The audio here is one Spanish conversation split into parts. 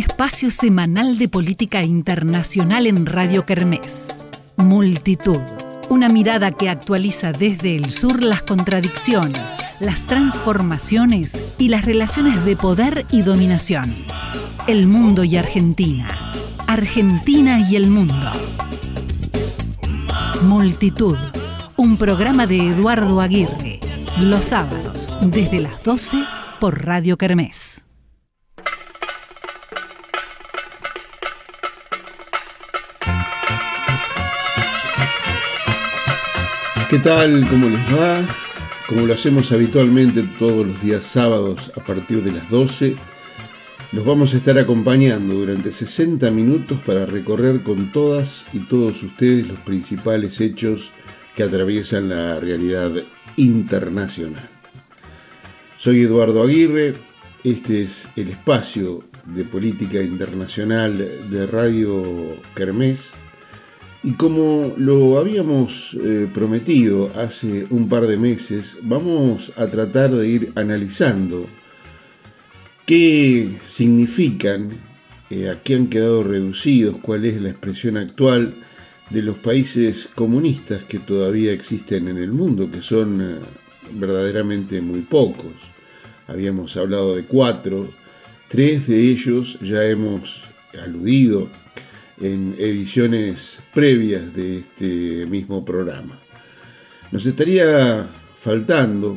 espacio semanal de política internacional en Radio Kermés. Multitud. Una mirada que actualiza desde el sur las contradicciones, las transformaciones y las relaciones de poder y dominación. El mundo y Argentina. Argentina y el mundo. Multitud. Un programa de Eduardo Aguirre. Los sábados, desde las 12 por Radio Kermés. ¿Qué tal? ¿Cómo les va? Como lo hacemos habitualmente todos los días sábados a partir de las 12, los vamos a estar acompañando durante 60 minutos para recorrer con todas y todos ustedes los principales hechos que atraviesan la realidad internacional. Soy Eduardo Aguirre, este es el espacio de política internacional de Radio Kermés. Y como lo habíamos prometido hace un par de meses, vamos a tratar de ir analizando qué significan, a qué han quedado reducidos, cuál es la expresión actual de los países comunistas que todavía existen en el mundo, que son verdaderamente muy pocos. Habíamos hablado de 4, 3 de ellos ya hemos aludido en ediciones previas de este mismo programa. Nos estaría faltando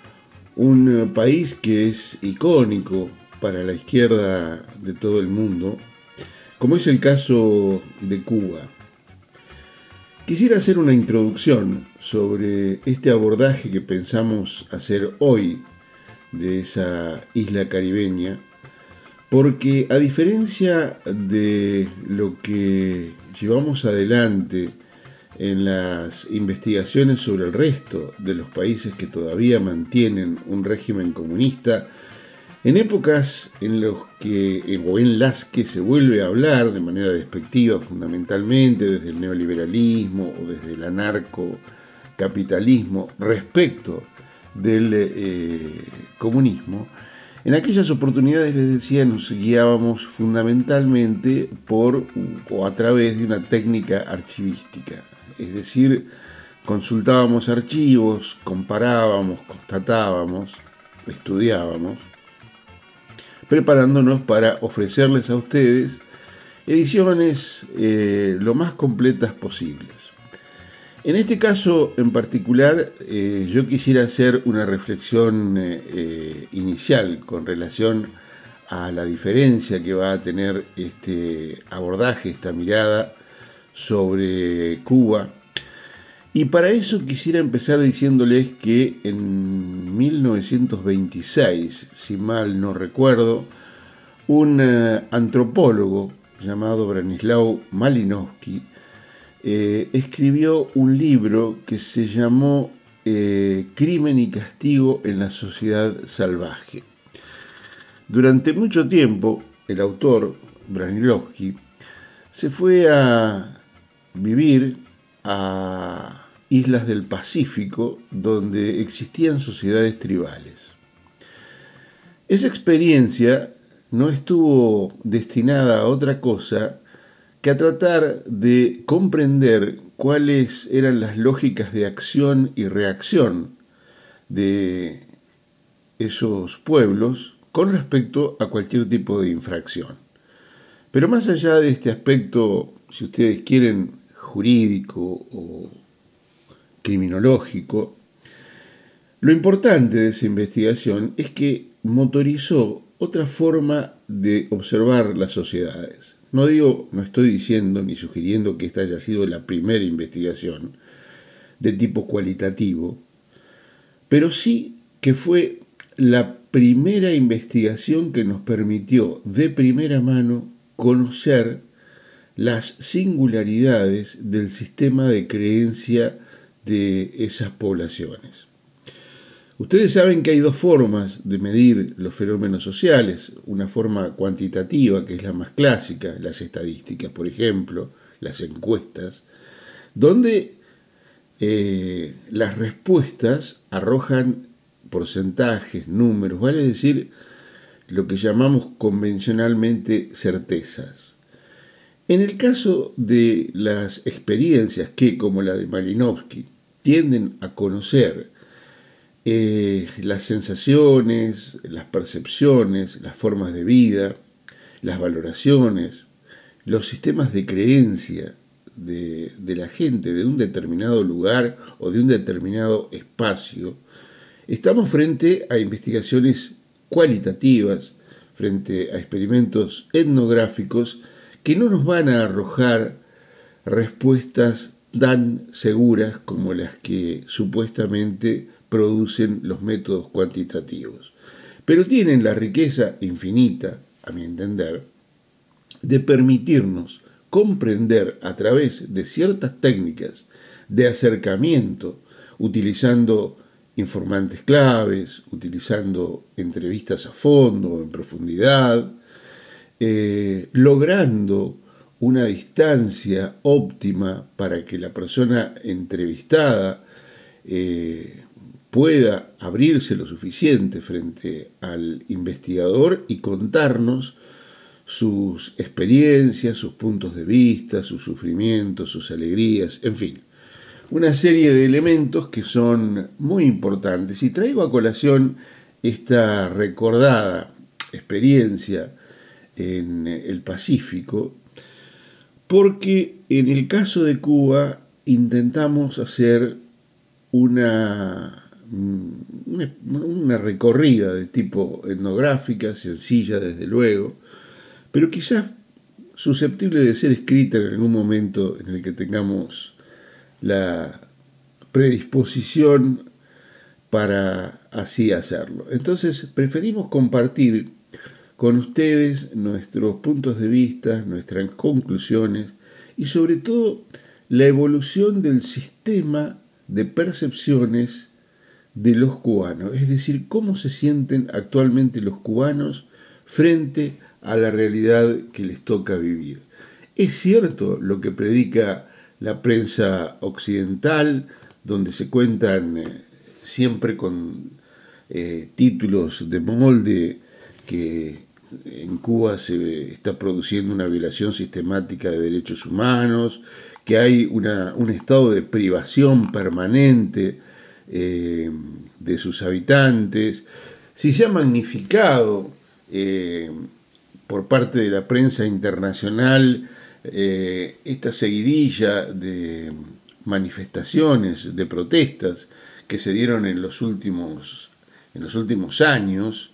un país que es icónico para la izquierda de todo el mundo, como es el caso de Cuba. Quisiera hacer una introducción sobre este abordaje que pensamos hacer hoy de esa isla caribeña, porque a diferencia de lo que llevamos adelante en las investigaciones sobre el resto de los países que todavía mantienen un régimen comunista, en épocas en las que se vuelve a hablar de manera despectiva, fundamentalmente desde el neoliberalismo o desde el anarcocapitalismo respecto del comunismo, en aquellas oportunidades, les decía, nos guiábamos fundamentalmente por o a través de una técnica archivística. Es decir, consultábamos archivos, comparábamos, constatábamos, estudiábamos, preparándonos para ofrecerles a ustedes ediciones lo más completas posibles. En este caso en particular, yo quisiera hacer una reflexión inicial con relación a la diferencia que va a tener este abordaje, esta mirada sobre Cuba. Y para eso quisiera empezar diciéndoles que en 1926, si mal no recuerdo, un antropólogo llamado Branislaw Malinowski escribió un libro que se llamó Crimen y castigo en la sociedad salvaje. Durante mucho tiempo, el autor, Branislawski, se fue a vivir a islas del Pacífico donde existían sociedades tribales. Esa experiencia no estuvo destinada a otra cosa que a tratar de comprender cuáles eran las lógicas de acción y reacción de esos pueblos con respecto a cualquier tipo de infracción. Pero más allá de este aspecto, si ustedes quieren, jurídico o criminológico, lo importante de esa investigación es que motorizó otra forma de observar las sociedades. No estoy diciendo ni sugiriendo que esta haya sido la primera investigación de tipo cualitativo, pero sí que fue la primera investigación que nos permitió de primera mano conocer las singularidades del sistema de creencia de esas poblaciones. Ustedes saben que hay 2 formas de medir los fenómenos sociales, una forma cuantitativa, que es la más clásica, las estadísticas, por ejemplo, las encuestas, donde las respuestas arrojan porcentajes, números, vale decir, lo que llamamos convencionalmente certezas. En el caso de las experiencias que, como la de Malinowski, tienden a conocer las sensaciones, las percepciones, las formas de vida, las valoraciones, los sistemas de creencia de la gente de un determinado lugar o de un determinado espacio, estamos frente a investigaciones cualitativas, frente a experimentos etnográficos que no nos van a arrojar respuestas tan seguras como las que supuestamente producen los métodos cuantitativos. Pero tienen la riqueza infinita, a mi entender, de permitirnos comprender a través de ciertas técnicas de acercamiento, utilizando informantes claves, utilizando entrevistas a fondo, en profundidad, logrando una distancia óptima para que la persona entrevistada pueda abrirse lo suficiente frente al investigador y contarnos sus experiencias, sus puntos de vista, sus sufrimientos, sus alegrías, en fin, una serie de elementos que son muy importantes. Y traigo a colación esta recordada experiencia en el Pacífico, porque en el caso de Cuba intentamos hacer una recorrida de tipo etnográfica, sencilla desde luego, pero quizás susceptible de ser escrita en algún momento en el que tengamos la predisposición para así hacerlo. Entonces preferimos compartir con ustedes nuestros puntos de vista, nuestras conclusiones y sobre todo la evolución del sistema de percepciones de los cubanos, es decir, cómo se sienten actualmente los cubanos frente a la realidad que les toca vivir. Es cierto lo que predica la prensa occidental, donde se cuentan siempre con títulos de molde que en Cuba se está produciendo una violación sistemática de derechos humanos, que hay un estado de privación permanente de sus habitantes. Si se ha magnificado por parte de la prensa internacional esta seguidilla de manifestaciones, de protestas que se dieron en los últimos años,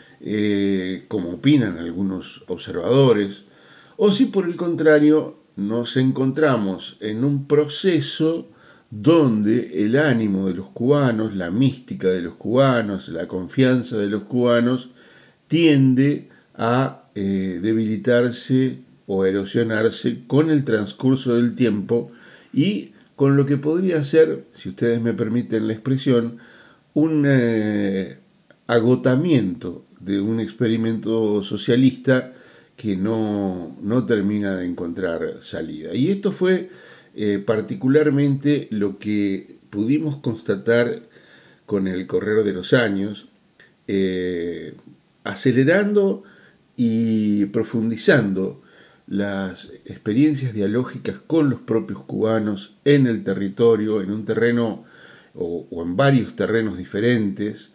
como opinan algunos observadores, o si por el contrario nos encontramos en un proceso donde el ánimo de los cubanos, la mística de los cubanos, la confianza de los cubanos tiende a debilitarse o erosionarse con el transcurso del tiempo y con lo que podría ser, si ustedes me permiten la expresión, un agotamiento de un experimento socialista que no termina de encontrar salida. Y esto fue particularmente lo que pudimos constatar con el correr de los años, acelerando y profundizando las experiencias dialógicas con los propios cubanos en el territorio, en un terreno o en varios terrenos diferentes,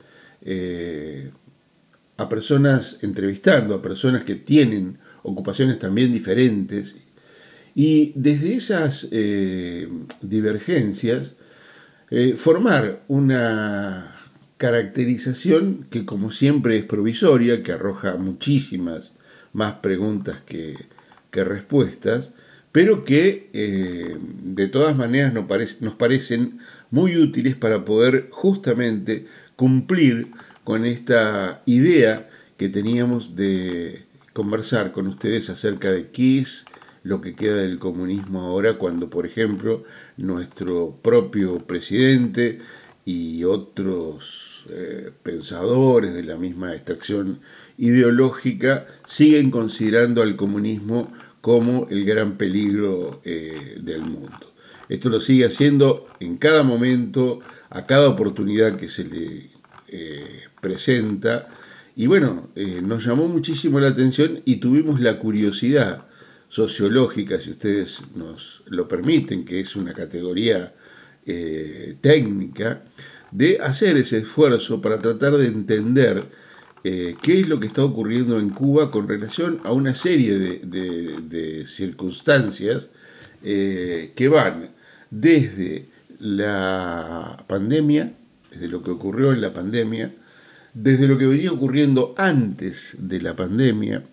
entrevistando a personas que tienen ocupaciones también diferentes, y desde esas divergencias formar una caracterización que, como siempre, es provisoria, que arroja muchísimas más preguntas que respuestas, pero que de todas maneras nos parecen muy útiles para poder justamente cumplir con esta idea que teníamos de conversar con ustedes acerca de qué es lo que queda del comunismo ahora, cuando, por ejemplo, nuestro propio presidente y otros pensadores de la misma extracción ideológica siguen considerando al comunismo como el gran peligro del mundo. Esto lo sigue haciendo en cada momento, a cada oportunidad que se le presenta, Y bueno, nos llamó muchísimo la atención y tuvimos la curiosidad sociológica, si ustedes nos lo permiten, que es una categoría técnica, de hacer ese esfuerzo para tratar de entender qué es lo que está ocurriendo en Cuba con relación a una serie de circunstancias que van desde la pandemia, desde lo que ocurrió en la pandemia, desde lo que venía ocurriendo antes de la pandemia,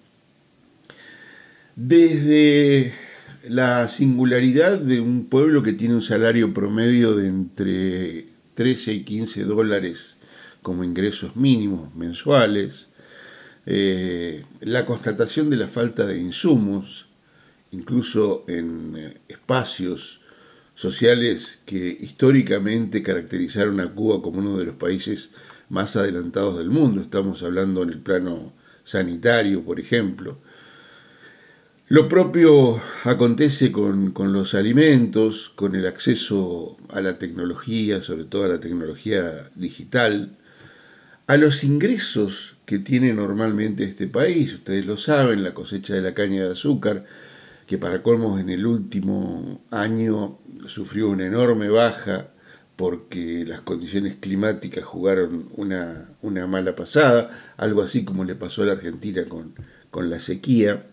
desde la singularidad de un pueblo que tiene un salario promedio de entre 13 y 15 dólares como ingresos mínimos mensuales, la constatación de la falta de insumos, incluso en espacios sociales que históricamente caracterizaron a Cuba como uno de los países más adelantados del mundo. Estamos hablando en el plano sanitario, por ejemplo. Lo propio acontece con los alimentos, con el acceso a la tecnología, sobre todo a la tecnología digital, a los ingresos que tiene normalmente este país. Ustedes lo saben, la cosecha de la caña de azúcar, que para colmos en el último año sufrió una enorme baja porque las condiciones climáticas jugaron una mala pasada, algo así como le pasó a la Argentina con la sequía.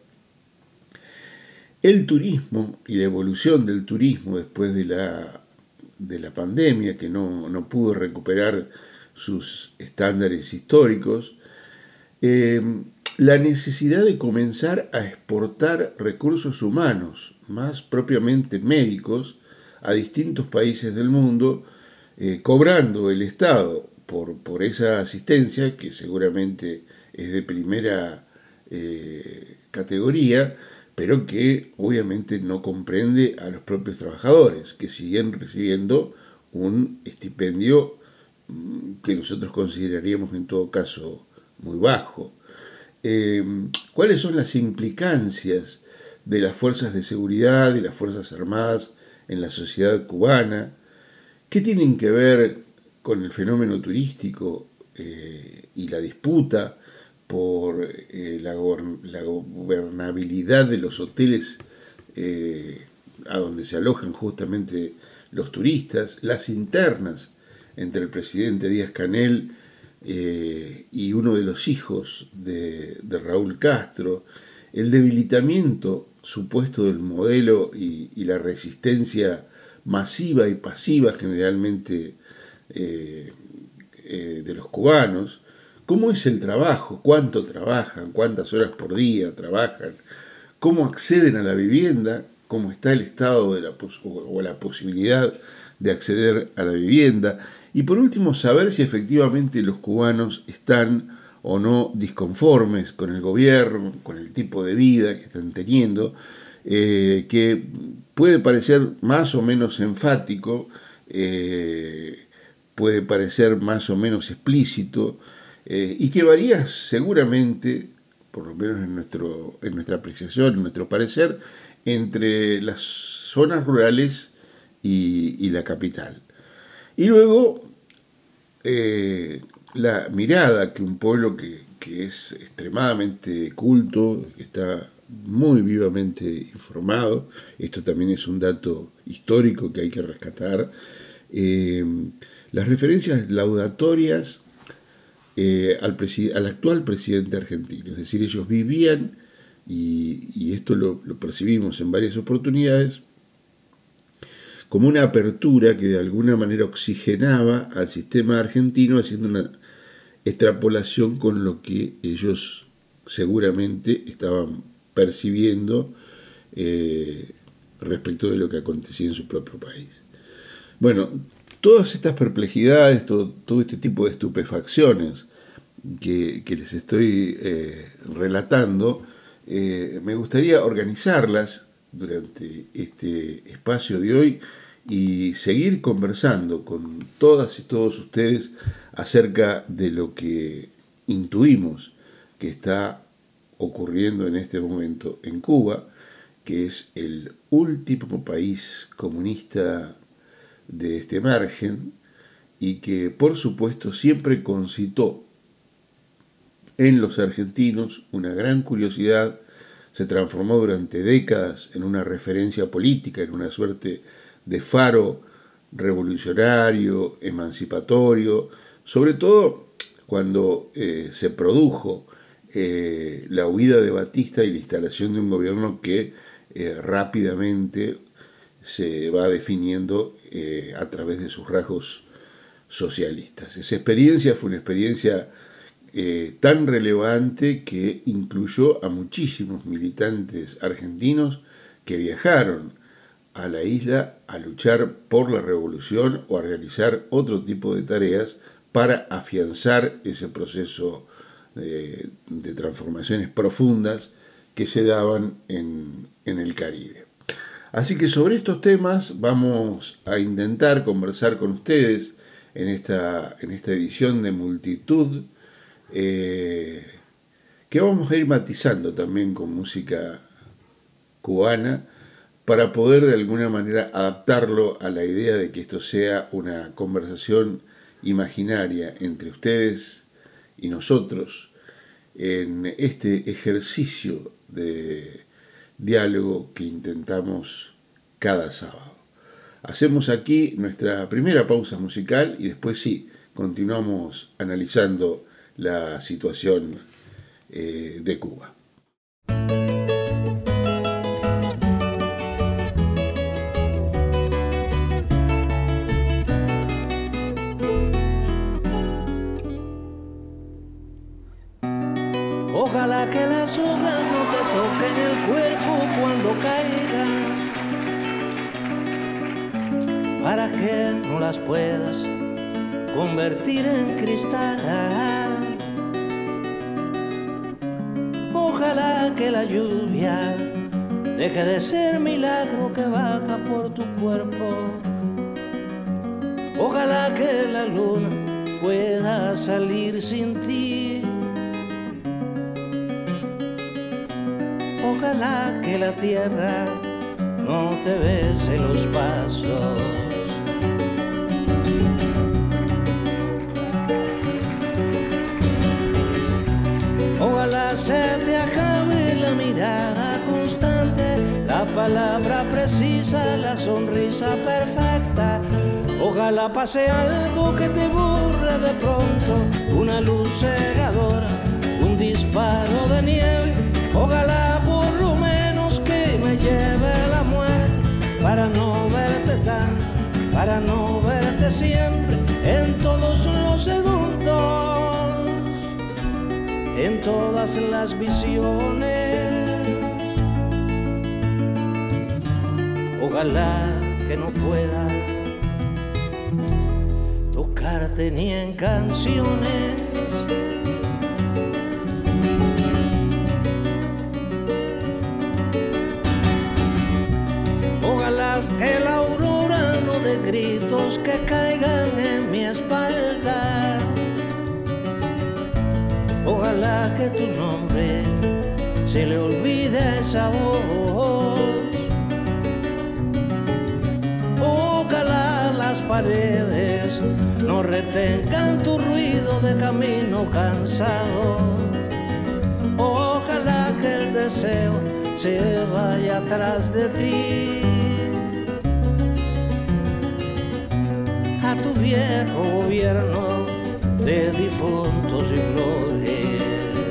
El turismo y la evolución del turismo después de la pandemia, que no pudo recuperar sus estándares históricos, la necesidad de comenzar a exportar recursos humanos, más propiamente médicos, a distintos países del mundo, cobrando el Estado por esa asistencia, que seguramente es de primera categoría, pero que obviamente no comprende a los propios trabajadores, que siguen recibiendo un estipendio que nosotros consideraríamos en todo caso muy bajo. ¿Cuáles son las implicancias de las fuerzas de seguridad y las fuerzas armadas en la sociedad cubana? ¿Qué tienen que ver con el fenómeno turístico y la disputa por la gobernabilidad de los hoteles a donde se alojan justamente los turistas, las internas entre el presidente Díaz-Canel y uno de los hijos de Raúl Castro, el debilitamiento supuesto del modelo y la resistencia masiva y pasiva generalmente de los cubanos? ¿Cómo es el trabajo? ¿Cuánto trabajan? ¿Cuántas horas por día trabajan? ¿Cómo acceden a la vivienda? ¿Cómo está el estado de la posibilidad de acceder a la vivienda? Y por último, saber si efectivamente los cubanos están o no disconformes con el gobierno, con el tipo de vida que están teniendo, que puede parecer más o menos enfático, puede parecer más o menos explícito, y que varía seguramente, por lo menos en nuestra apreciación, en nuestro parecer, entre las zonas rurales y la capital. Y luego, la mirada que un pueblo que es extremadamente culto, que está muy vivamente informado, esto también es un dato histórico que hay que rescatar, las referencias laudatorias al actual presidente argentino. Es decir, ellos vivían, y esto lo percibimos en varias oportunidades, como una apertura que de alguna manera oxigenaba al sistema argentino, haciendo una extrapolación con lo que ellos seguramente estaban percibiendo respecto de lo que acontecía en su propio país. Bueno, todas estas perplejidades, todo este tipo de estupefacciones que les estoy relatando, me gustaría organizarlas durante este espacio de hoy y seguir conversando con todas y todos ustedes acerca de lo que intuimos que está ocurriendo en este momento en Cuba, que es el último país comunista de este margen y que por supuesto siempre concitó en los argentinos, una gran curiosidad, se transformó durante décadas en una referencia política, en una suerte de faro revolucionario, emancipatorio, sobre todo cuando se produjo la huida de Batista y la instalación de un gobierno que rápidamente se va definiendo a través de sus rasgos socialistas. Esa experiencia fue una experiencia tan relevante que incluyó a muchísimos militantes argentinos que viajaron a la isla a luchar por la revolución o a realizar otro tipo de tareas para afianzar ese proceso de transformaciones profundas que se daban en el Caribe. Así que sobre estos temas vamos a intentar conversar con ustedes en esta edición de Multitud, que vamos a ir matizando también con música cubana para poder de alguna manera adaptarlo a la idea de que esto sea una conversación imaginaria entre ustedes y nosotros en este ejercicio de diálogo que intentamos cada sábado. Hacemos aquí nuestra primera pausa musical y después sí, continuamos analizando la situación de Cuba. Ojalá que las hojas no te toquen el cuerpo cuando caigan, para que no las puedas convertir en cristal. Ojalá que la lluvia deje de ser milagro que baja por tu cuerpo. Ojalá que la luna pueda salir sin ti. Ojalá que la tierra no te bese los pasos. Ojalá se te acabe la mirada constante, la palabra precisa, la sonrisa perfecta. Ojalá pase algo que te borre de pronto, una luz cegadora, un disparo de nieve. Ojalá por lo menos que me lleve la muerte, para no verte tanto, para no verte siempre, en todos los segundos, en todas las visiones. Ojalá que no pueda tocarte ni en canciones. Ojalá que la aurora no dé gritos que caigan en mi espalda. Ojalá que tu nombre se le olvide esa voz. Ojalá las paredes no retengan tu ruido de camino cansado. Ojalá que el deseo se vaya atrás de ti, a tu viejo gobierno de difuntos y flores.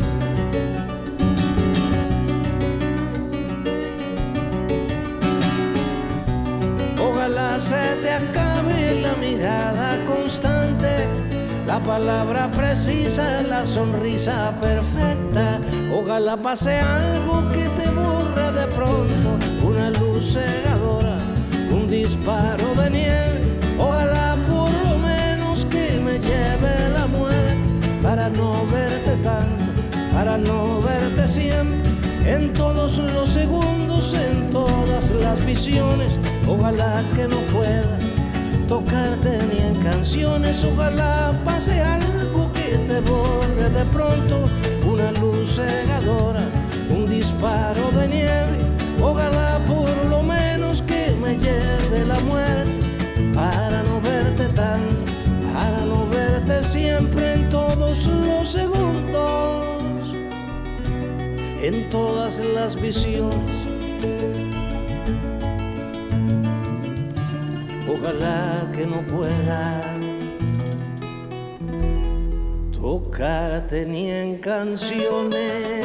Ojalá se te acabe la mirada constante, la palabra precisa, la sonrisa perfecta. Ojalá pase algo que te borre de pronto, una luz cegadora, un disparo de nieve. Ojalá por lo menos que me lleve la muerte, para no verte tanto, para no verte siempre, en todos los segundos, en todas las visiones. Ojalá que no pueda tocarte ni en canciones. Ojalá pase algo que te borre de pronto, una luz cegadora, un disparo de nieve. Ojalá por lo menos que me lleve la muerte, para no verte tanto, para no verte siempre, en todos los segundos, en todas las visiones. Ojalá que no pueda tocarte ni en canciones.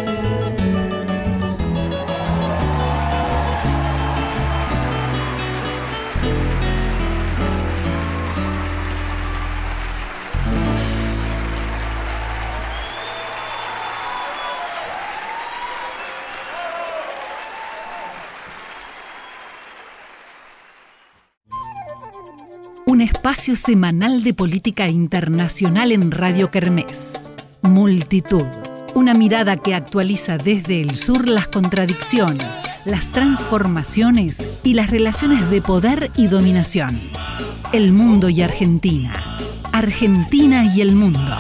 Un espacio semanal de política internacional en Radio Kermés. Multitud. Una mirada que actualiza desde el sur las contradicciones, las transformaciones y las relaciones de poder y dominación. El mundo y Argentina. Argentina y el mundo.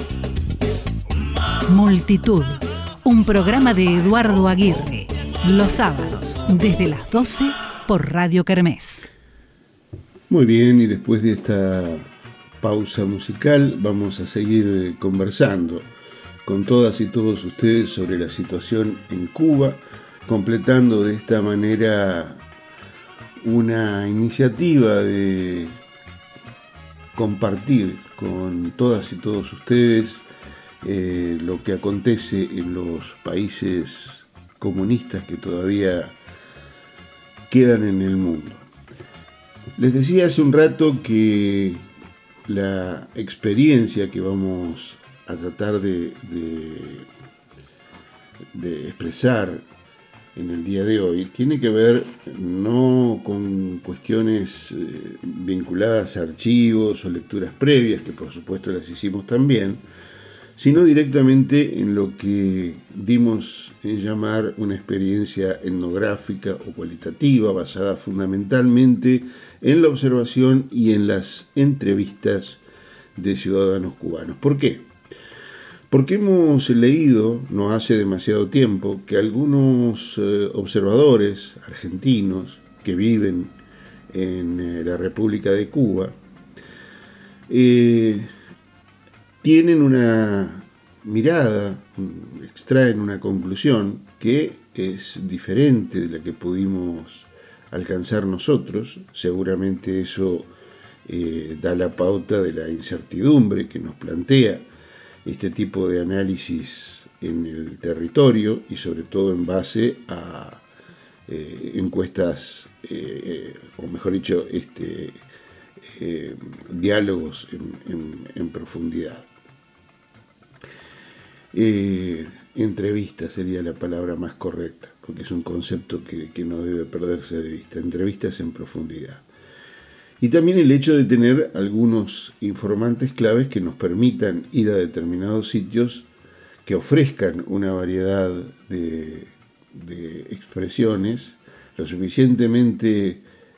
Multitud. Un programa de Eduardo Aguirre. Los sábados, desde las 12 por Radio Kermés. Muy bien, y después de esta pausa musical vamos a seguir conversando con todas y todos ustedes sobre la situación en Cuba, completando de esta manera una iniciativa de compartir con todas y todos ustedes lo que acontece en los países comunistas que todavía quedan en el mundo. Les decía hace un rato que la experiencia que vamos a tratar de expresar en el día de hoy tiene que ver no con cuestiones vinculadas a archivos o lecturas previas, que por supuesto las hicimos también, sino directamente en lo que dimos en llamar una experiencia etnográfica o cualitativa basada fundamentalmente en la observación y en las entrevistas de ciudadanos cubanos. ¿Por qué? Porque hemos leído, no hace demasiado tiempo, que algunos observadores argentinos que viven en la República de Cuba tienen una mirada, extraen una conclusión que es diferente de la que pudimos alcanzar nosotros. Seguramente eso da la pauta de la incertidumbre que nos plantea este tipo de análisis en el territorio y sobre todo en base a encuestas, o mejor dicho, diálogos en profundidad. Entrevista sería la palabra más correcta, porque es un concepto que no debe perderse de vista. Entrevistas en profundidad. Y también el hecho de tener algunos informantes claves que nos permitan ir a determinados sitios que ofrezcan una variedad de expresiones lo suficientemente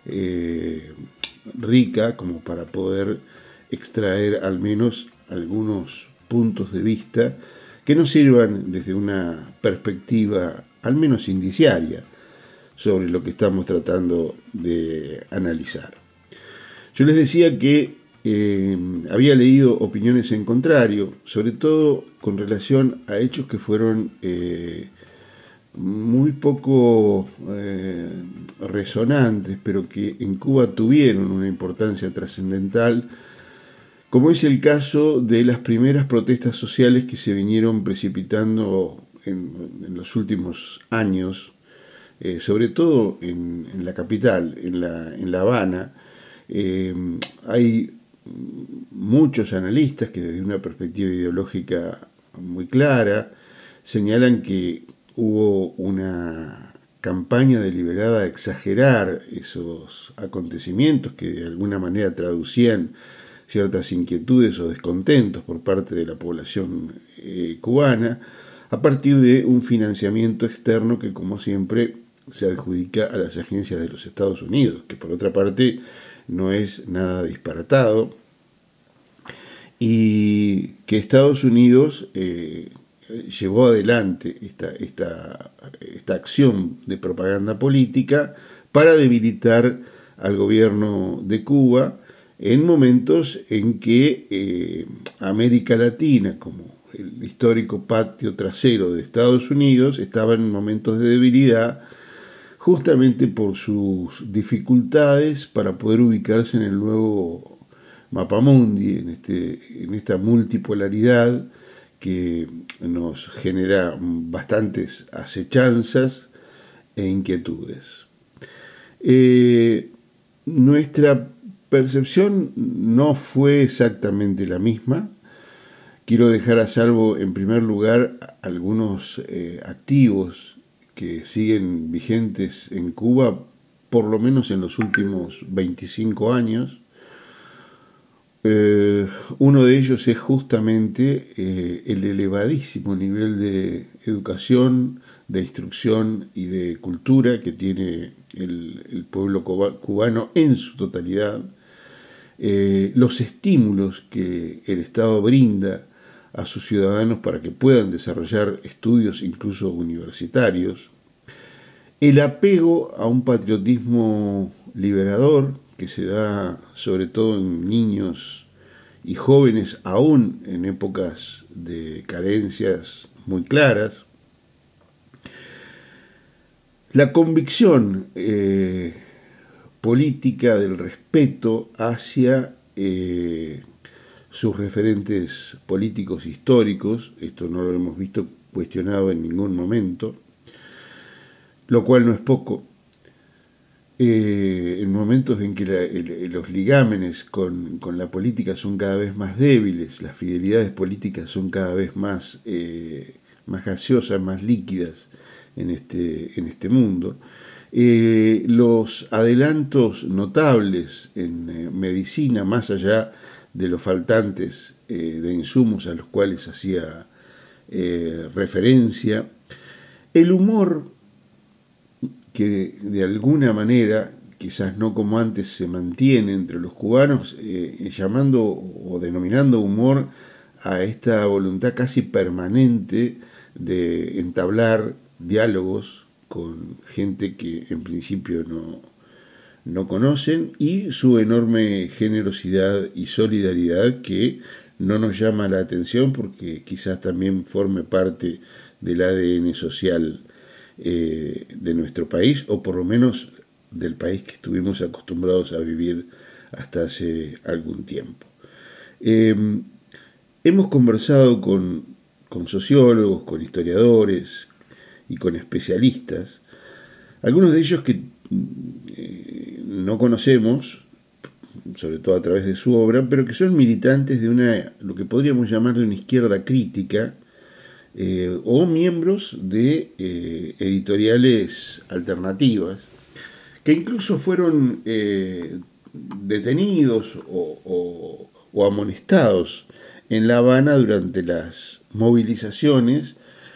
rica como para poder extraer al menos algunos puntos de vista que nos sirvan desde una perspectiva al menos indiciaria sobre lo que estamos tratando de analizar. Yo les decía que había leído opiniones en contrario, sobre todo con relación a hechos que fueron muy poco resonantes, pero que en Cuba tuvieron una importancia trascendental, como es el caso de las primeras protestas sociales que se vinieron precipitando en los últimos años, sobre todo en la capital, en La Habana. Hay muchos analistas que desde una perspectiva ideológica muy clara señalan que hubo una campaña deliberada de exagerar esos acontecimientos que de alguna manera traducían ciertas inquietudes o descontentos por parte de la población cubana, a partir de un financiamiento externo que, como siempre, se adjudica a las agencias de los Estados Unidos, que por otra parte no es nada disparatado, y que Estados Unidos llevó adelante esta acción de propaganda política para debilitar al gobierno de Cuba en momentos en que América Latina, como el histórico patio trasero de Estados Unidos estaba en momentos de debilidad, justamente por sus dificultades para poder ubicarse en el nuevo mapamundi, en esta multipolaridad que nos genera bastantes acechanzas e inquietudes. Nuestra percepción no fue exactamente la misma. Quiero dejar a salvo, en primer lugar, algunos activos que siguen vigentes en Cuba, por lo menos en los últimos 25 años. Uno de ellos es justamente el elevadísimo nivel de educación, de instrucción y de cultura que tiene el pueblo cubano en su totalidad, los estímulos que el Estado brinda a sus ciudadanos para que puedan desarrollar estudios incluso universitarios, el apego a un patriotismo liberador que se da sobre todo en niños y jóvenes, aún en épocas de carencias muy claras, la convicción política del respeto hacia sus referentes políticos históricos, esto no lo hemos visto cuestionado en ningún momento, lo cual no es poco. En momentos en que los ligámenes con la política son cada vez más débiles, las fidelidades políticas son cada vez más gaseosas, más líquidas en este mundo, los adelantos notables en medicina, más allá de los faltantes de insumos a los cuales hacía referencia, el humor que de alguna manera, quizás no como antes, se mantiene entre los cubanos, llamando o denominando humor a esta voluntad casi permanente de entablar diálogos con gente que en principio no conocen, y su enorme generosidad y solidaridad que no nos llama la atención porque quizás también forme parte del ADN social de nuestro país, o por lo menos del país que estuvimos acostumbrados a vivir hasta hace algún tiempo. Hemos conversado con sociólogos, con historiadores y con especialistas, algunos de ellos que no conocemos, sobre todo a través de su obra, pero que son militantes de lo que podríamos llamar de una izquierda crítica, o miembros de editoriales alternativas, que incluso fueron detenidos o amonestados en La Habana durante las movilizaciones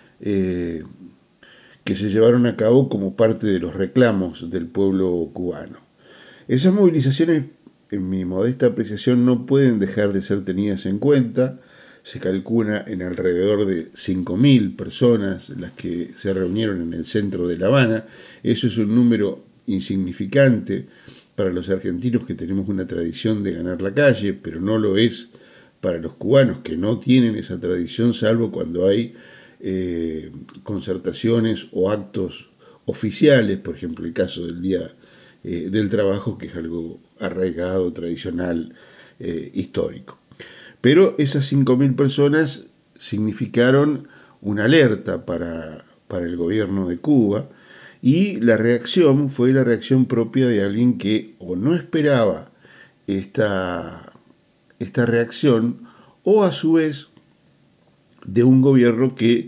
que se llevaron a cabo como parte de los reclamos del pueblo cubano. Esas movilizaciones, en mi modesta apreciación, no pueden dejar de ser tenidas en cuenta. Se calcula en alrededor de 5.000 personas las que se reunieron en el centro de La Habana. Eso es un número insignificante para los argentinos, que tenemos una tradición de ganar la calle, pero no lo es para los cubanos, que no tienen esa tradición, salvo cuando hay concertaciones o actos oficiales, por ejemplo el caso del Día del Trabajo, que es algo arraigado, tradicional, histórico. Pero esas 5.000 personas significaron una alerta para el gobierno de Cuba, y la reacción fue la reacción propia de alguien que o no esperaba esta reacción, o a su vez de un gobierno que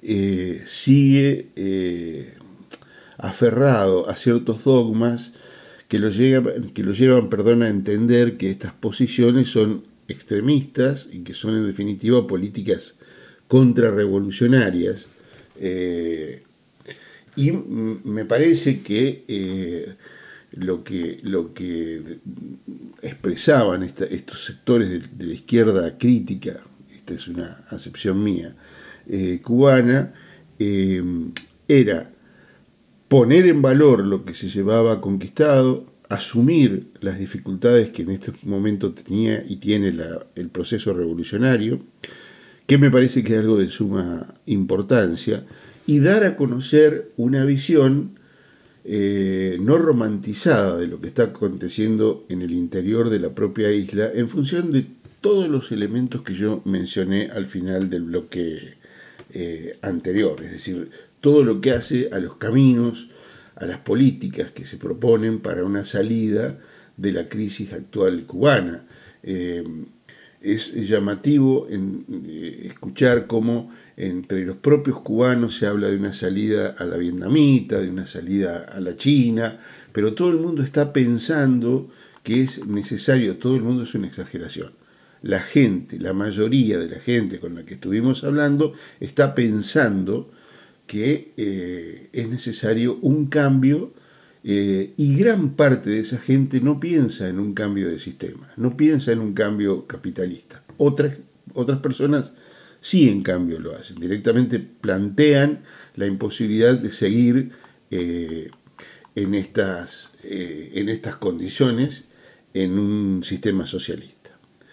sigue aferrado a ciertos dogmas que lo llevan a entender que estas posiciones son extremistas y que son en definitiva políticas contrarrevolucionarias, y me parece que lo que expresaban estos sectores de la izquierda crítica, esta es una acepción mía, cubana, era poner en valor lo que se llevaba conquistado, asumir las dificultades que en este momento tenía y tiene el proceso revolucionario, que me parece que es algo de suma importancia, y dar a conocer una visión no romantizada de lo que está aconteciendo en el interior de la propia isla, en función de todos los elementos que yo mencioné al final del bloque anterior, es decir, todo lo que hace a los caminos, a las políticas que se proponen para una salida de la crisis actual cubana. Es llamativo escuchar cómo entre los propios cubanos se habla de una salida a la vietnamita, de una salida a la china, pero todo el mundo está pensando que es necesario, todo el mundo es una exageración. La gente, la mayoría de la gente con la que estuvimos hablando, está pensando que es necesario un cambio, y gran parte de esa gente no piensa en un cambio de sistema, no piensa en un cambio capitalista. Otras personas sí, en cambio, lo hacen. Directamente plantean la imposibilidad de seguir en estas condiciones en un sistema socialista.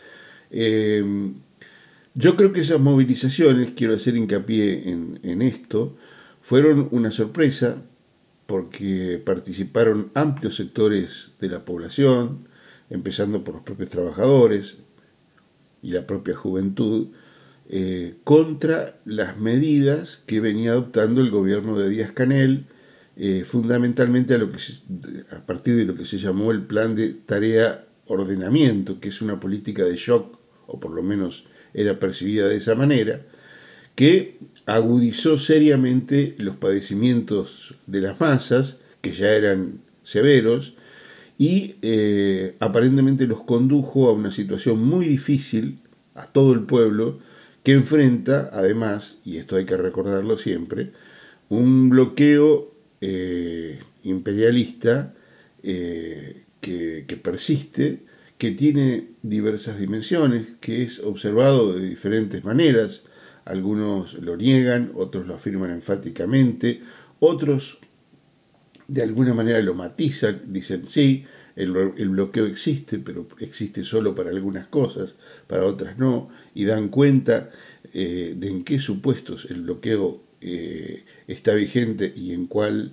Yo creo que esas movilizaciones, quiero hacer hincapié en esto, fueron una sorpresa porque participaron amplios sectores de la población, empezando por los propios trabajadores y la propia juventud, contra las medidas que venía adoptando el gobierno de Díaz-Canel, fundamentalmente a partir de lo que se llamó el Plan de Tarea Ordenamiento, que es una política de shock, o por lo menos era percibida de esa manera, que agudizó seriamente los padecimientos de las masas, que ya eran severos, y aparentemente los condujo a una situación muy difícil a todo el pueblo, que enfrenta, además, y esto hay que recordarlo siempre, un bloqueo imperialista que persiste, que tiene diversas dimensiones, que es observado de diferentes maneras. Algunos lo niegan, otros lo afirman enfáticamente, otros de alguna manera lo matizan, dicen sí, el bloqueo existe, pero existe solo para algunas cosas, para otras no, y dan cuenta de en qué supuestos el bloqueo está vigente y en cuáles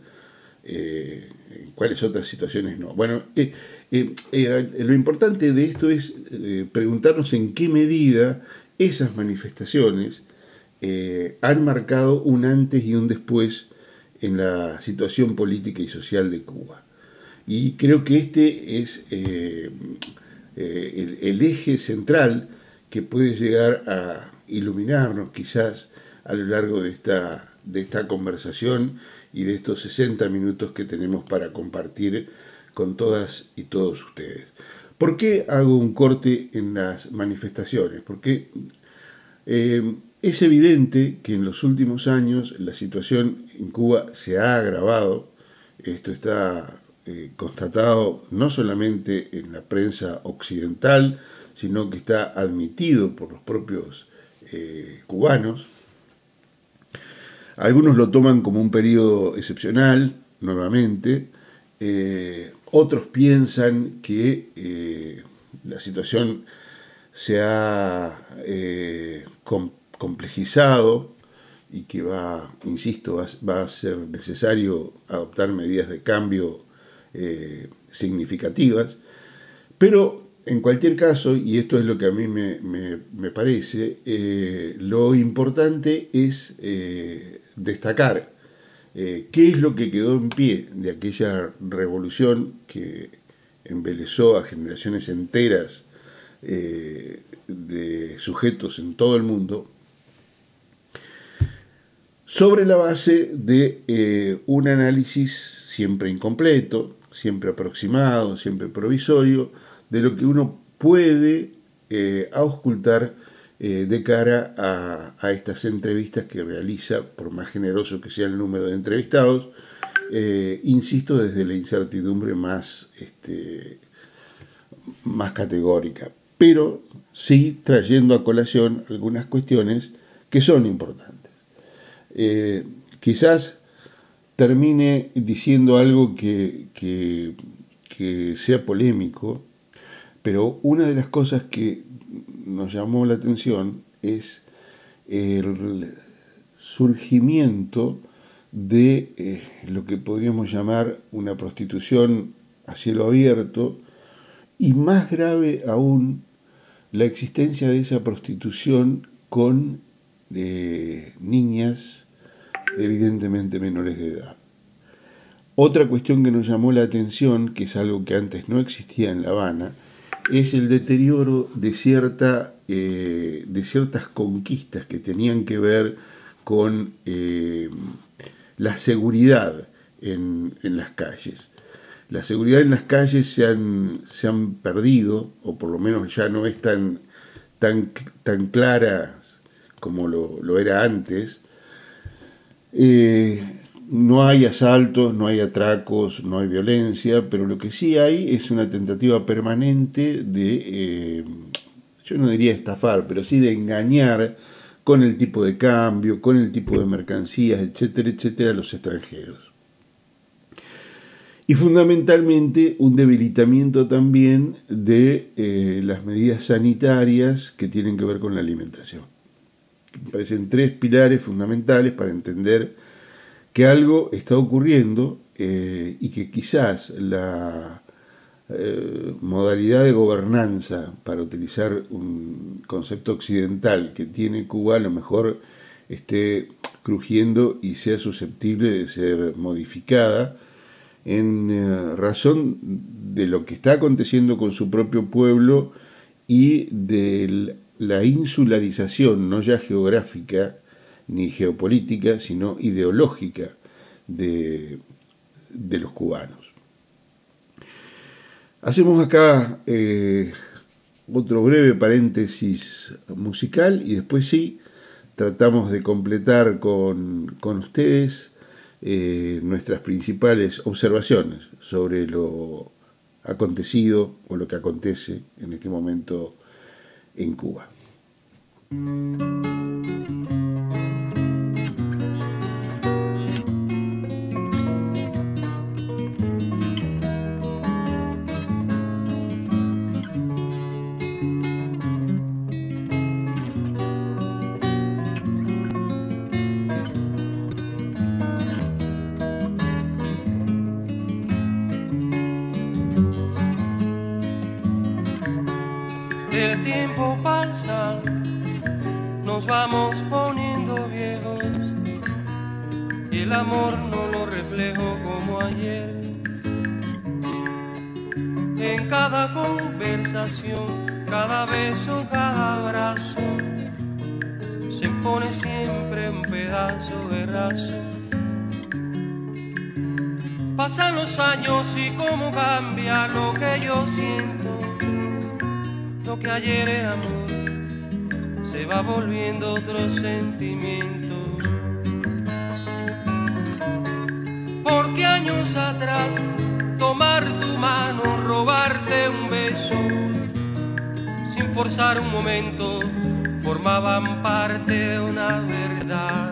otras situaciones no. Bueno, lo importante de esto es preguntarnos en qué medida esas manifestaciones han marcado un antes y un después en la situación política y social de Cuba. Y creo que este es el eje central que puede llegar a iluminarnos quizás a lo largo de esta conversación y de estos 60 minutos que tenemos para compartir con todas y todos ustedes. ¿Por qué hago un corte en las manifestaciones? Porque es evidente que en los últimos años la situación en Cuba se ha agravado. Esto está constatado no solamente en la prensa occidental, sino que está admitido por los propios cubanos. Algunos lo toman como un periodo excepcional, nuevamente. Otros piensan que la situación se ha complejizado y que va a ser necesario adoptar medidas de cambio significativas, pero en cualquier caso, y esto es lo que a mí me parece, lo importante es destacar qué es lo que quedó en pie de aquella revolución que embelesó a generaciones enteras de sujetos en todo el mundo, sobre la base de un análisis siempre incompleto, siempre aproximado, siempre provisorio, de lo que uno puede auscultar de cara a estas entrevistas que realiza, por más generoso que sea el número de entrevistados, insisto, desde la incertidumbre más categórica, pero sí trayendo a colación algunas cuestiones que son importantes. Quizás termine diciendo algo que sea polémico, pero una de las cosas que nos llamó la atención es el surgimiento de lo que podríamos llamar una prostitución a cielo abierto, y más grave aún, la existencia de esa prostitución con niñas evidentemente menores de edad. Otra cuestión que nos llamó la atención, que es algo que antes no existía en La Habana, es el deterioro de ciertas conquistas que tenían que ver con la seguridad en las calles. La seguridad en las calles se han perdido, o por lo menos ya no es tan clara como lo era antes. No hay asaltos, no hay atracos, no hay violencia, pero lo que sí hay es una tentativa permanente de, yo no diría estafar, pero sí de engañar con el tipo de cambio, con el tipo de mercancías, etcétera, etcétera, a los extranjeros. Y fundamentalmente un debilitamiento también de las medidas sanitarias que tienen que ver con la alimentación. Me parecen tres pilares fundamentales para entender que algo está ocurriendo y que quizás la modalidad de gobernanza, para utilizar un concepto occidental que tiene Cuba, a lo mejor esté crujiendo y sea susceptible de ser modificada en razón de lo que está aconteciendo con su propio pueblo y de la insularización, no ya geográfica ni geopolítica, sino ideológica de los cubanos. Hacemos acá otro breve paréntesis musical y después sí tratamos de completar con ustedes nuestras principales observaciones sobre lo acontecido o lo que acontece en este momento en Cuba. El tiempo pasa, nos vamos poniendo viejos y el amor no lo reflejo como ayer. En cada conversación, cada beso, cada abrazo, se pone siempre un pedazo de razón. Pasan los años y cómo cambia lo que yo siento. Lo que ayer era amor se va volviendo otro sentimiento. Porque años atrás tomar tu mano, robarte un beso, sin forzar un momento, formaban parte de una verdad.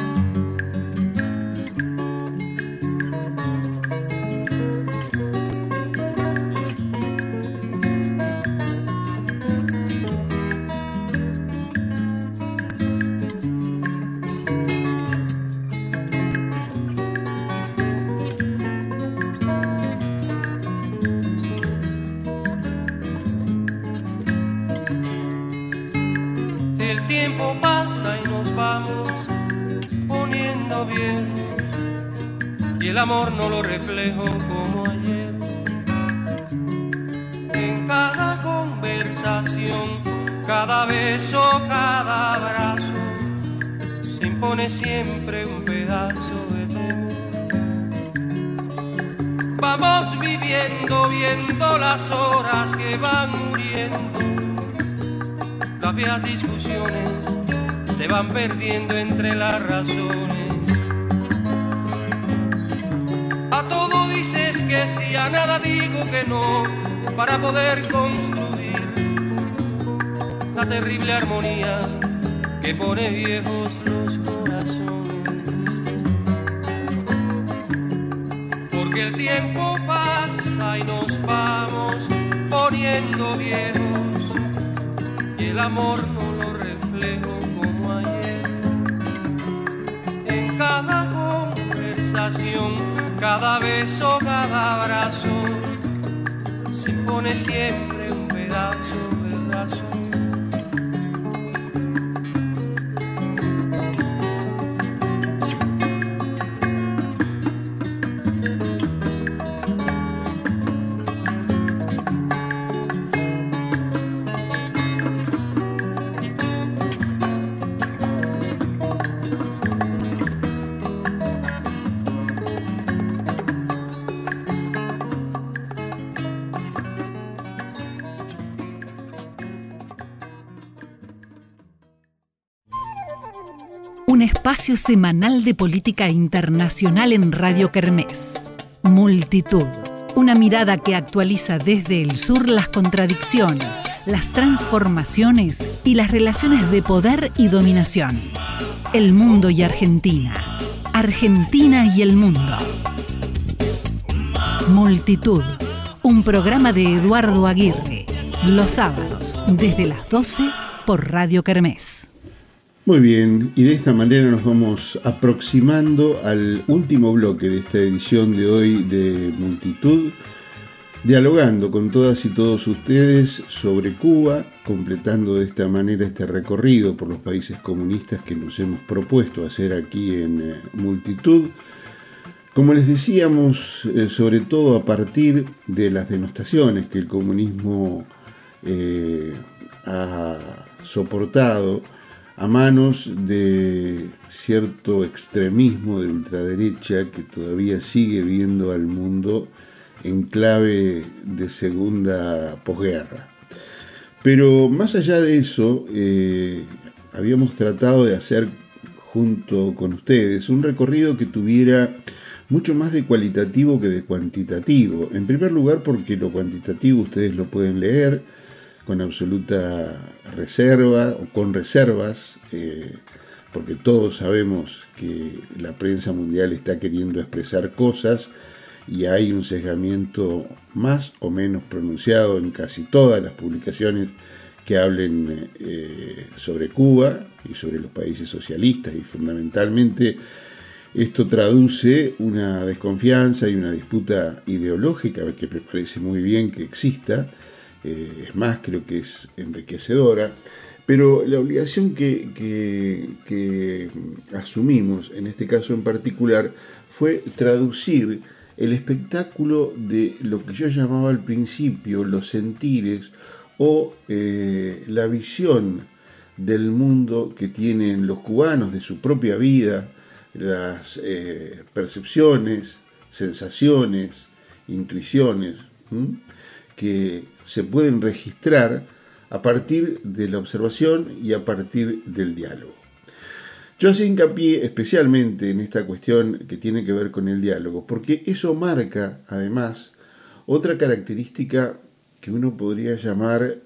El amor no lo reflejo como ayer. En cada conversación, cada beso, cada abrazo, se impone siempre un pedazo de temor. Vamos viviendo, viendo las horas que van muriendo. Las viejas discusiones se van perdiendo entre las razones. A todo dices que sí, a nada digo que no, para poder construir la terrible armonía que pone viejos los corazones. Porque el tiempo pasa y nos vamos poniendo viejos y el amor no lo reflejo como ayer. sensación, cada beso, cada abrazo, se pone siempre un pedazo de razón. Un espacio semanal de política internacional en Radio Kermés. Multitud. Una mirada que actualiza desde el sur las contradicciones, las transformaciones y las relaciones de poder y dominación. El mundo y Argentina. Argentina y el mundo. Multitud. Un programa de Eduardo Aguirre. Los sábados, desde las 12 por Radio Kermés. Muy bien, y de esta manera nos vamos aproximando al último bloque de esta edición de hoy de Multitud, dialogando con todas y todos ustedes sobre Cuba, completando de esta manera este recorrido por los países comunistas que nos hemos propuesto hacer aquí en Multitud. Como les decíamos, sobre todo a partir de las denostaciones que el comunismo ha soportado a manos de cierto extremismo de ultraderecha que todavía sigue viendo al mundo en clave de segunda posguerra. Pero más allá de eso, habíamos tratado de hacer junto con ustedes un recorrido que tuviera mucho más de cualitativo que de cuantitativo. En primer lugar, porque lo cuantitativo ustedes lo pueden leer con absoluta reserva o con reservas, porque todos sabemos que la prensa mundial está queriendo expresar cosas y hay un sesgamiento más o menos pronunciado en casi todas las publicaciones que hablen sobre Cuba y sobre los países socialistas, y fundamentalmente esto traduce una desconfianza y una disputa ideológica que me parece muy bien que exista. Es más, creo que es enriquecedora, pero la obligación que asumimos, en este caso en particular, fue traducir el espectáculo de lo que yo llamaba al principio los sentires o la visión del mundo que tienen los cubanos de su propia vida, las percepciones, sensaciones, intuiciones, que se pueden registrar a partir de la observación y a partir del diálogo. Yo hacía hincapié especialmente en esta cuestión que tiene que ver con el diálogo, porque eso marca, además, otra característica que uno podría llamar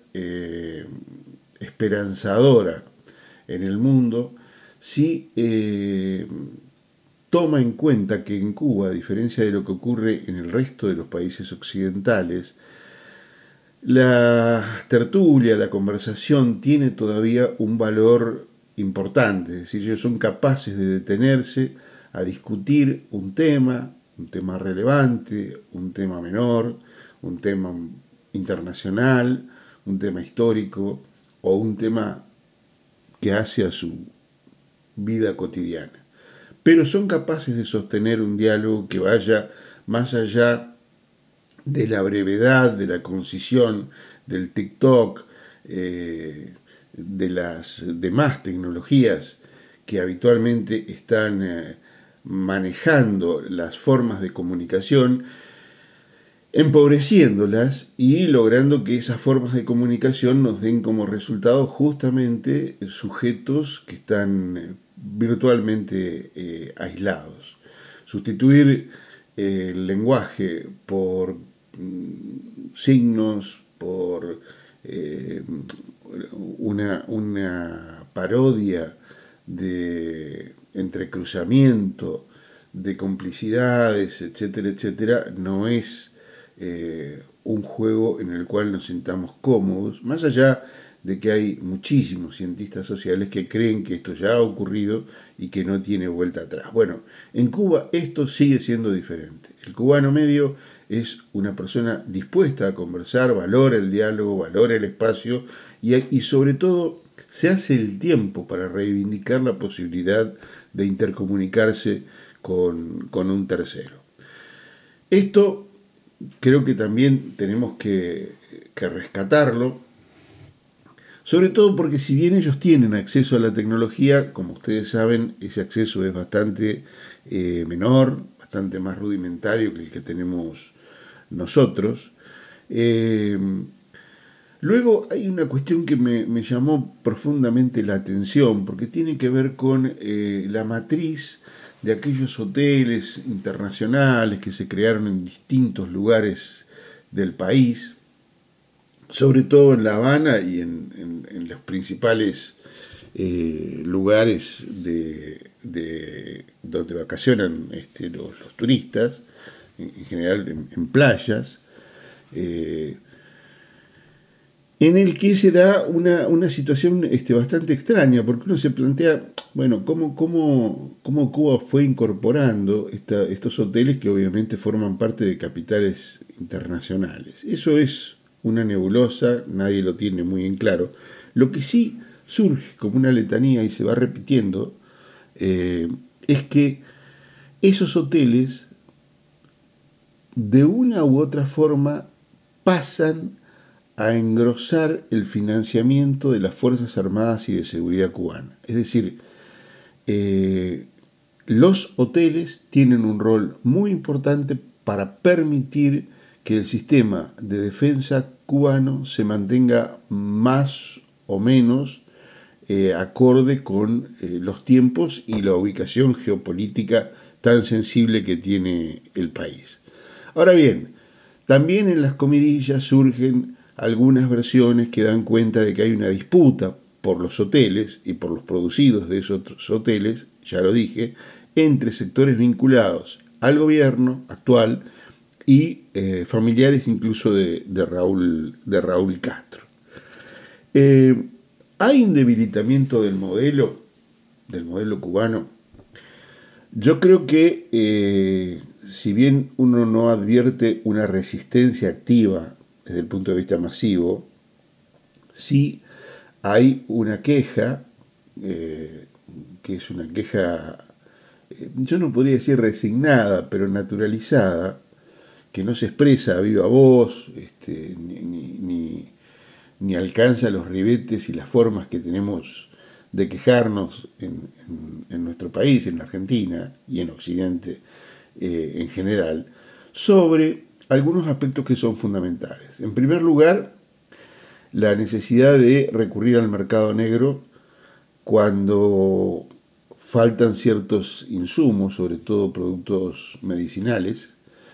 esperanzadora en el mundo, si toma en cuenta que en Cuba, a diferencia de lo que ocurre en el resto de los países occidentales, la tertulia, la conversación tiene todavía un valor importante, es decir, ellos son capaces de detenerse a discutir un tema relevante, un tema menor, un tema internacional, un tema histórico o un tema que hace a su vida cotidiana. Pero son capaces de sostener un diálogo que vaya más allá de la brevedad, de la concisión, del TikTok, de las demás tecnologías que habitualmente están manejando las formas de comunicación, empobreciéndolas y logrando que esas formas de comunicación nos den como resultado justamente sujetos que están virtualmente aislados. Sustituir el lenguaje por signos, por una parodia de entrecruzamiento, de complicidades, etcétera, etcétera, no es un juego en el cual nos sintamos cómodos, más allá de que hay muchísimos cientistas sociales que creen que esto ya ha ocurrido y que no tiene vuelta atrás. Bueno, en Cuba esto sigue siendo diferente. El cubano medio es una persona dispuesta a conversar, valora el diálogo, valora el espacio y sobre todo se hace el tiempo para reivindicar la posibilidad de intercomunicarse con un tercero. Esto creo que también tenemos que rescatarlo, sobre todo porque si bien ellos tienen acceso a la tecnología, como ustedes saben, ese acceso es bastante menor, bastante más rudimentario que el que tenemos nosotros. Luego hay una cuestión que me llamó profundamente la atención, porque tiene que ver con la matriz de aquellos hoteles internacionales que se crearon en distintos lugares del país, sobre todo en La Habana y en los principales lugares de donde vacacionan los turistas, en general en playas, en el que se da una situación bastante extraña, porque uno se plantea, bueno, cómo Cuba fue incorporando estos hoteles que obviamente forman parte de capitales internacionales. Eso es una nebulosa, nadie lo tiene muy en claro. Lo que sí surge como una letanía y se va repitiendo es que esos hoteles de una u otra forma pasan a engrosar el financiamiento de las Fuerzas Armadas y de Seguridad cubana. Es decir, los hoteles tienen un rol muy importante para permitir que el sistema de defensa cubano se mantenga más o menos acorde con los tiempos y la ubicación geopolítica tan sensible que tiene el país. Ahora bien, también en las comidillas surgen algunas versiones que dan cuenta de que hay una disputa por los hoteles y por los producidos de esos hoteles, ya lo dije, entre sectores vinculados al gobierno actual y familiares incluso de Raúl Castro. ¿Hay un debilitamiento del modelo cubano? Yo creo que si bien uno no advierte una resistencia activa desde el punto de vista masivo, sí hay una queja, que es una queja, yo no podría decir resignada, pero naturalizada, que no se expresa a viva voz, ni alcanza los ribetes y las formas que tenemos de quejarnos en nuestro país, en la Argentina y en Occidente en general, sobre algunos aspectos que son fundamentales. En primer lugar, la necesidad de recurrir al mercado negro cuando faltan ciertos insumos, sobre todo productos medicinales.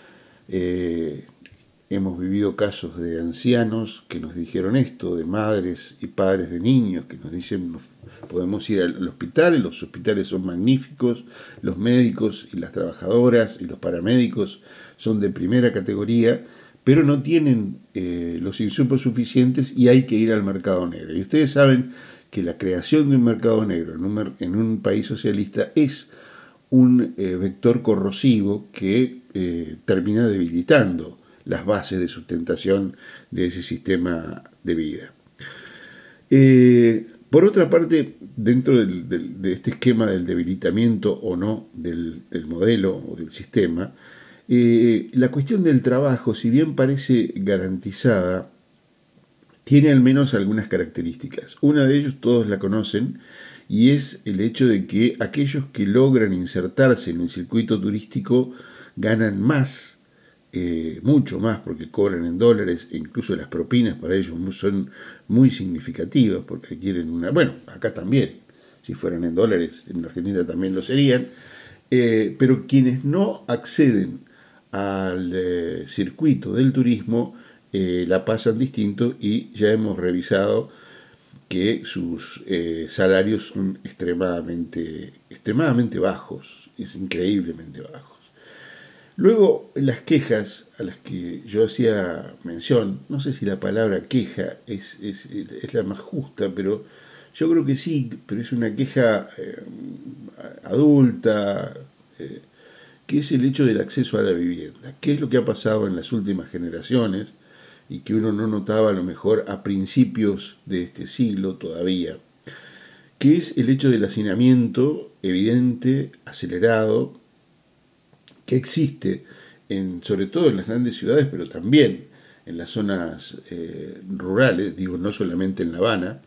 Hemos vivido casos de ancianos que nos dijeron esto, de madres y padres de niños que nos dicen podemos ir al hospital, los hospitales son magníficos, los médicos y las trabajadoras y los paramédicos son de primera categoría, pero no tienen los insumos suficientes y hay que ir al mercado negro. Y ustedes saben que la creación de un mercado negro en un país socialista es un vector corrosivo que termina debilitando las bases de sustentación de ese sistema de vida. Por otra parte, dentro de este esquema del debilitamiento o no del modelo o del sistema, la cuestión del trabajo, si bien parece garantizada, tiene al menos algunas características. Una de ellas todos la conocen y es el hecho de que aquellos que logran insertarse en el circuito turístico ganan más, mucho más, porque cobran en dólares e incluso las propinas para ellos son muy significativas porque quieren bueno, acá también, si fueran en dólares, en Argentina también lo serían, pero quienes no acceden al circuito del turismo la pasan distinto y ya hemos revisado que sus salarios son extremadamente bajos, es increíblemente bajos. Luego, las quejas a las que yo hacía mención, no sé si la palabra queja es la más justa, pero yo creo que sí, pero es una queja adulta, que es el hecho del acceso a la vivienda. ¿Qué es lo que ha pasado en las últimas generaciones y que uno no notaba a lo mejor a principios de este siglo todavía? Que es el hecho del hacinamiento evidente, acelerado, que existe sobre todo en las grandes ciudades, pero también en las zonas rurales, digo, no solamente en La Habana,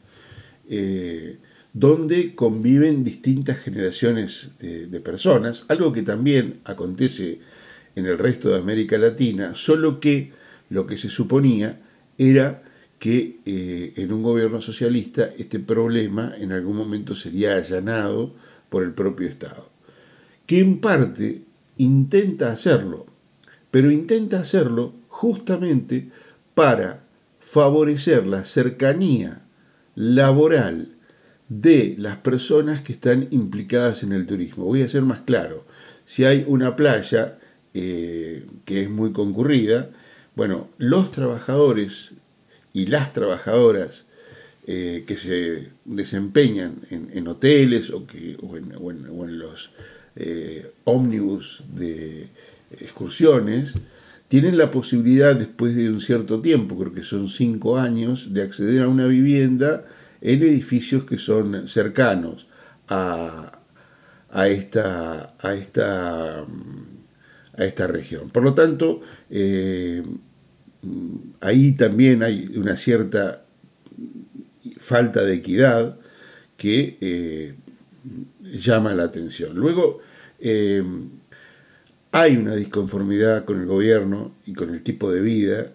donde conviven distintas generaciones de personas, algo que también acontece en el resto de América Latina, solo que lo que se suponía era que en un gobierno socialista este problema en algún momento sería allanado por el propio Estado, que en parte intenta hacerlo, pero intenta hacerlo justamente para favorecer la cercanía laboral de las personas que están implicadas en el turismo. Voy a ser más claro. Si hay una playa que es muy concurrida, bueno, los trabajadores y las trabajadoras que se desempeñan en hoteles o en los ómnibus de excursiones, tienen la posibilidad, después de un cierto tiempo, creo que son 5 años, de acceder a una vivienda en edificios que son cercanos a esta región. Por lo tanto, ahí también hay una cierta falta de equidad que llama la atención. Luego, hay una disconformidad con el gobierno y con el tipo de vida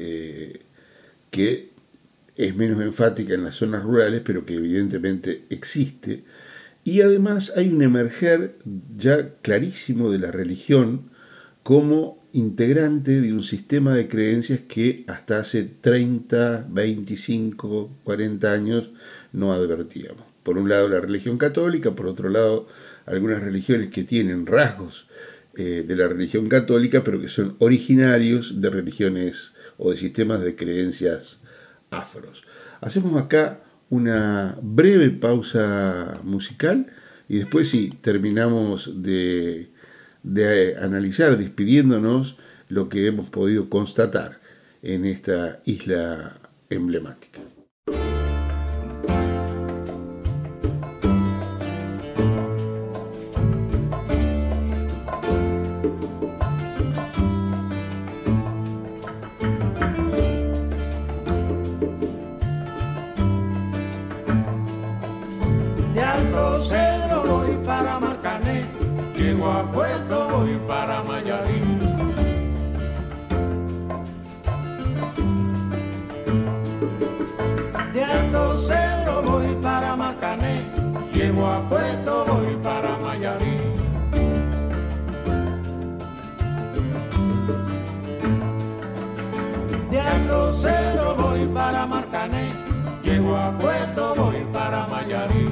que es menos enfática en las zonas rurales, pero que evidentemente existe. Y además hay un emerger ya clarísimo de la religión como integrante de un sistema de creencias que hasta hace 30, 25, 40 años no advertíamos. Por un lado la religión católica, por otro lado algunas religiones que tienen rasgos de la religión católica, pero que son originarios de religiones o de sistemas de creencias afros. Hacemos acá una breve pausa musical y después sí, terminamos de analizar, despidiéndonos, lo que hemos podido constatar en esta isla emblemática. A Puerto voy para Mayarí. De Alto Cedro voy para Marcané. Llego a Puerto voy para Mayarí. De Alto Cedro voy para Marcané. Llego a Puerto voy para Mayarí.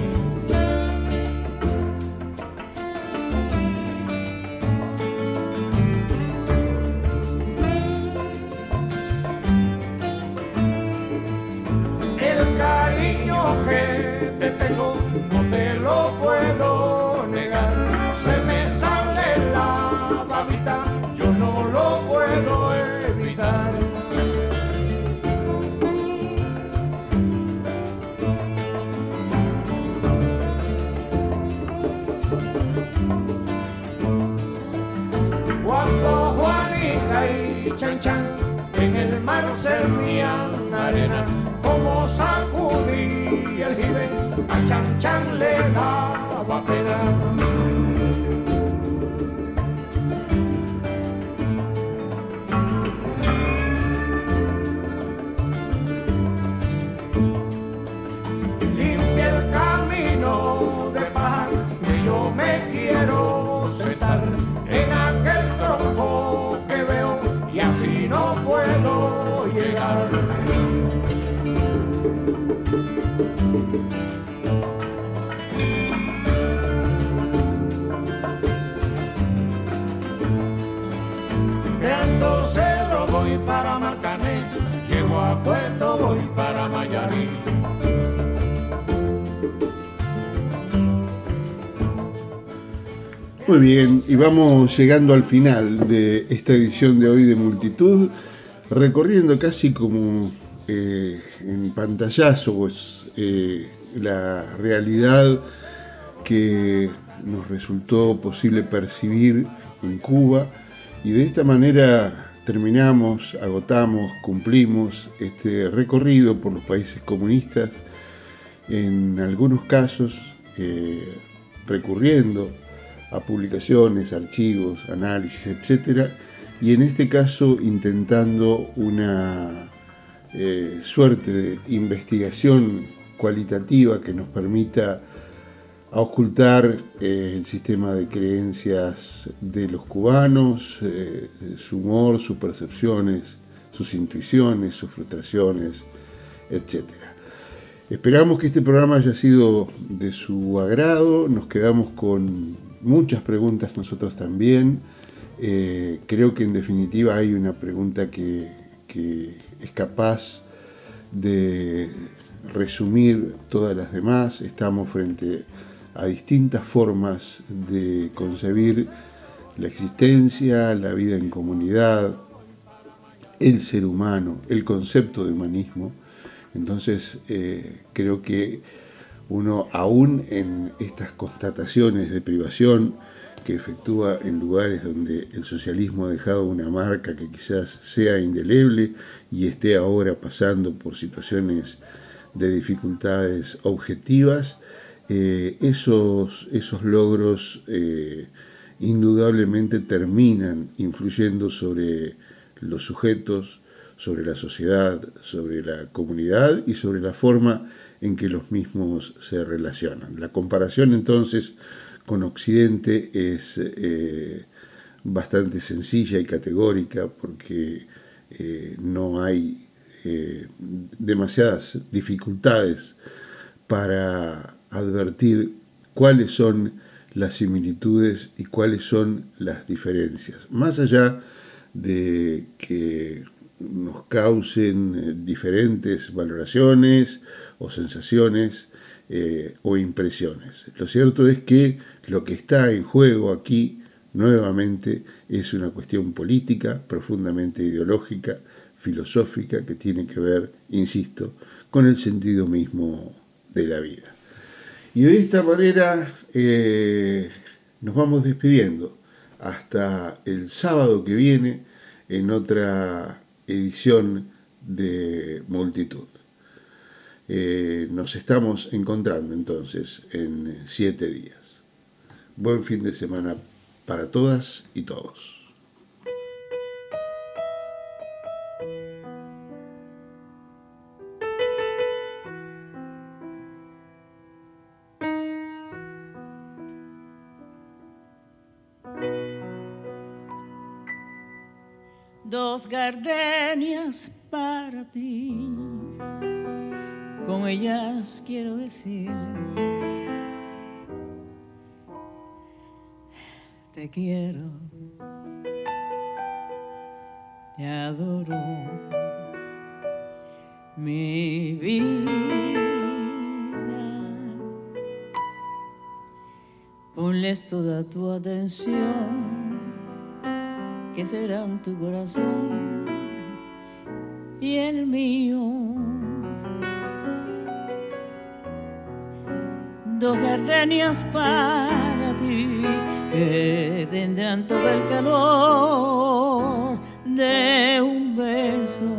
Que te tengo, no te lo puedo negar. Se me sale la babita, yo no lo puedo evitar. Cuando Juanita y Chan Chan en el mar servían arena, como sacudí el jibe, a Chan Chan le daba pena. Limpia el camino de paz, que yo me quiero sentar en aquel tronco que veo y así no puedo llegar. De Alto Cerro voy para Marcané, llego a Puerto, voy para Mayarí. Muy bien, y vamos llegando al final de esta edición de hoy de Multitud, recorriendo casi como en pantallazo pues, la realidad que nos resultó posible percibir en Cuba, y de esta manera terminamos, agotamos, cumplimos este recorrido por los países comunistas, en algunos casos recurriendo a publicaciones, archivos, análisis, etc. Y en este caso intentando una suerte de investigación cualitativa que nos permita auscultar el sistema de creencias de los cubanos, su humor, sus percepciones, sus intuiciones, sus frustraciones, etc. Esperamos que este programa haya sido de su agrado. Nos quedamos con muchas preguntas nosotros también. Creo que en definitiva hay una pregunta que es capaz de resumir todas las demás. Estamos frente a distintas formas de concebir la existencia, la vida en comunidad, el ser humano, el concepto de humanismo. Entonces creo que uno, aún en estas constataciones de privación que efectúa en lugares donde el socialismo ha dejado una marca que quizás sea indeleble y esté ahora pasando por situaciones de dificultades objetivas, esos logros indudablemente terminan influyendo sobre los sujetos, sobre la sociedad, sobre la comunidad y sobre la forma en que los mismos se relacionan. La comparación entonces con Occidente es bastante sencilla y categórica porque no hay demasiadas dificultades para advertir cuáles son las similitudes y cuáles son las diferencias, más allá de que nos causen diferentes valoraciones o sensaciones o impresiones. Lo cierto es que lo que está en juego aquí nuevamente es una cuestión política, profundamente ideológica, filosófica, que tiene que ver, insisto, con el sentido mismo de la vida. Y de esta manera nos vamos despidiendo hasta el sábado que viene en otra edición de Multitud. Nos estamos encontrando entonces en 7 días. Buen fin de semana para todas y todos. Dos gardenias para ti, con ellas quiero decir te quiero, te adoro, mi vida. Ponles toda tu atención, que serán tu corazón y el mío. Dos gardenias para ti, que tendrán todo el calor de un beso,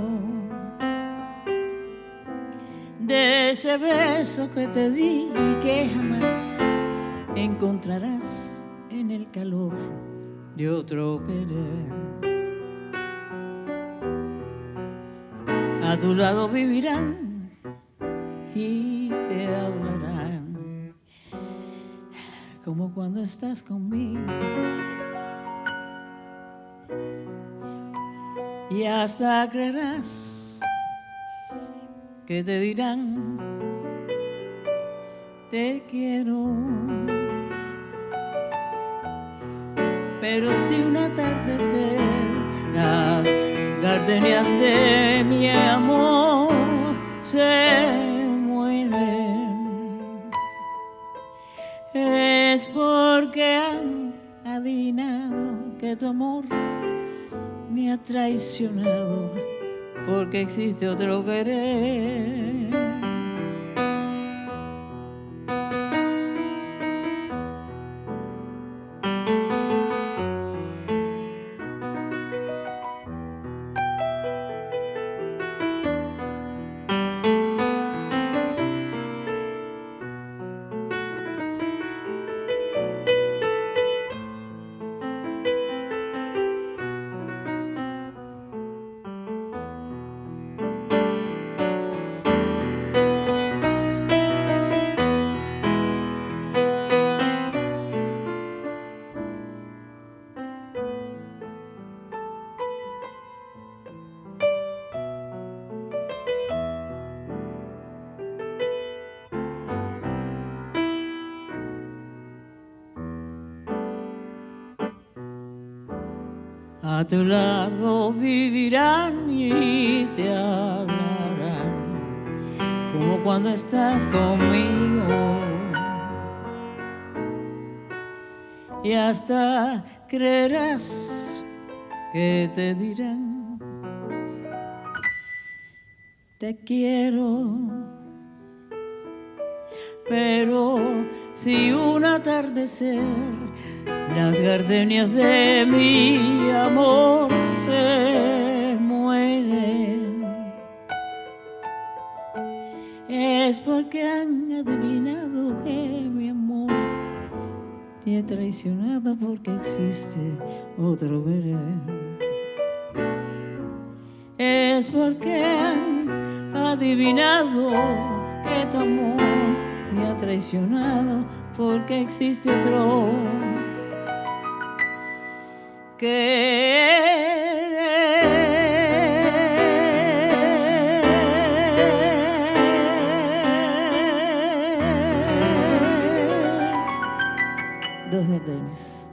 de ese beso que te di y que jamás te encontrarás en el calor de otro querer. A tu lado vivirán y te hablarán como cuando estás conmigo, y hasta creerás que te dirán te quiero. Pero si un atardecer tu amor me ha traicionado porque existe otro querer. A tu lado vivirán y te hablarán como cuando estás conmigo, y hasta creerás que te dirán te quiero. Pero si un atardecer las gardenias de mi amor se mueren, es porque han adivinado que mi amor te ha traicionado porque existe otro querer. Es porque han adivinado que tu amor me ha traicionado porque existe otro querer. Dos gardenias.